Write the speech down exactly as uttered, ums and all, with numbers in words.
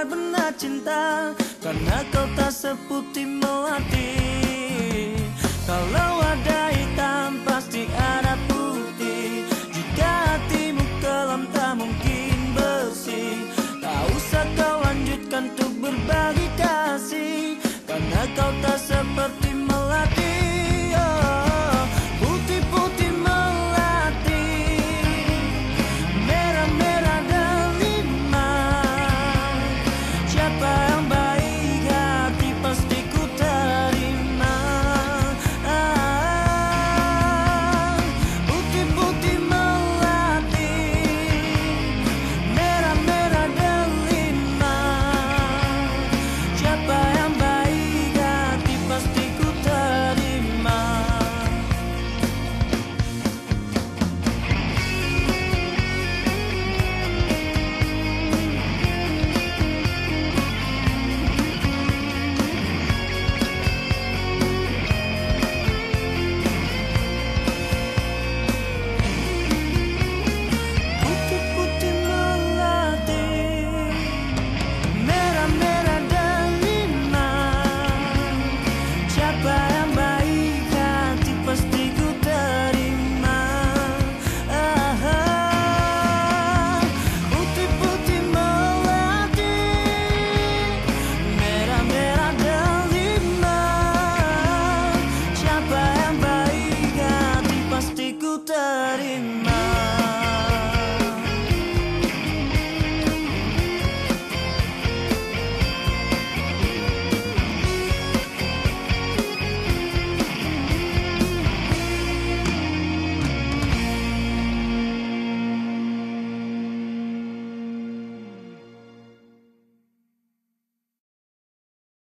benar-benar cinta, karena kau tak seputih melati. Kalau ada hitam pasti ada putih. Jika hatimu kelam tak mungkin bersih. Tak usah kau lanjutkan untuk berbagi kasih, karena kau tak seperti melati. Oh, putih-putih melati, merah-merah delima. Siapa yang baik hati pasti ku terima. Ah, putih-putih melati, merah-merah delima. Siapa yang baik hati pasti ku terima. Putih-putih melati, merah-merah delima. Siapa yang baik hati pasti ku terima. Ah, putih-putih melati, merah-merah delima. Siapa yang baik hati pasti ku terima.